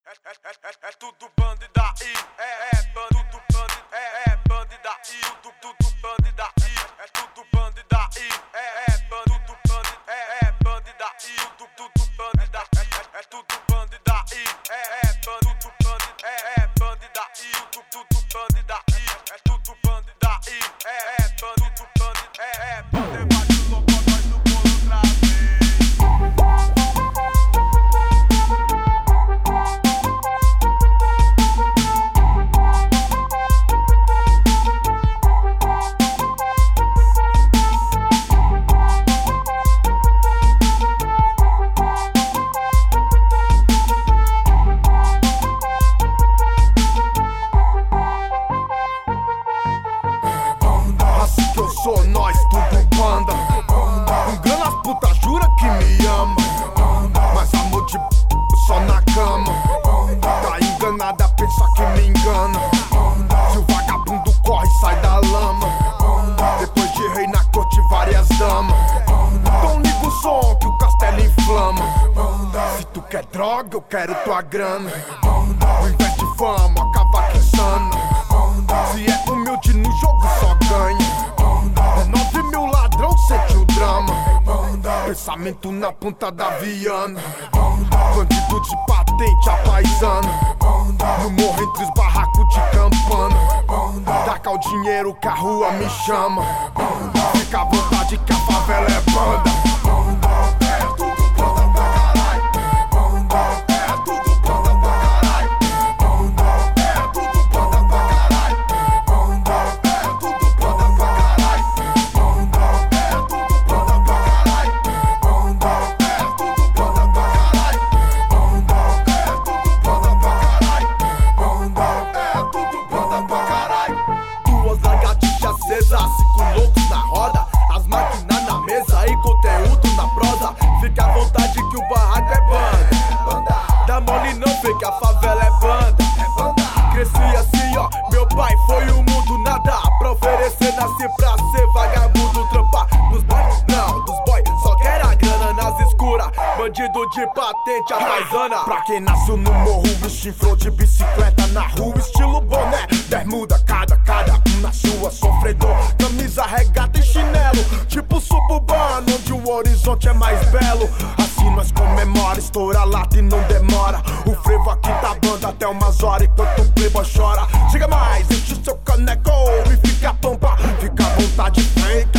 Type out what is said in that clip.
É tudo bando daí, bando do bando, bando daí, tudo bando daí, é tudo bando daí, bando do bando, bando daí, tudo bando daí, é tudo bando daí, bando do bando, bando daí, tudo bando daí, é tudo bando daí, bando do bando, debate louco, nós no bolo outra vez. Sou nós, tudo banda. Engana as putas, jura que me ama, mas amor de só na cama. Tá enganada, pensa que me engana. Se o vagabundo corre, sai da lama. Depois de rei na corte, várias damas. Então liga o som que o castelo inflama. Se tu quer droga, eu quero tua grana. Ao invés de fama, cavaco insana. Se é humilde no jogo, só ganha. 9 mil ladrão, sente o drama. Pensamento na ponta da viana. Bandido de patente, a paisana. No morro entre os barracos de campana. Taca o dinheiro que a rua me chama. Fica à vontade que a favela é banda. Cinco loucos na roda, as máquinas na mesa e conteúdo na prosa. Fica à vontade que o barraco é banda. Dá mole não, vê que a favela é banda. Cresci assim, ó, meu pai foi o mundo nada. Pra oferecer, nasci pra ser vagabundo. Trampar nos boys, não, dos boys só quer a grana nas escuras. Bandido de patente, a paisana. Pra quem nasceu no morro, chifrou de bicicleta na rua. Estilo boné, bermuda, cada um na sua, sofredor. Camisa, regata e chinelo, tipo suburbano, onde o horizonte é mais belo. Assim nós comemora, estoura a lata e não demora. O frevo aqui tá banda até umas horas enquanto o playboy chora. Chega mais, enche o seu caneco e fica a pampa. Fica à vontade, vem.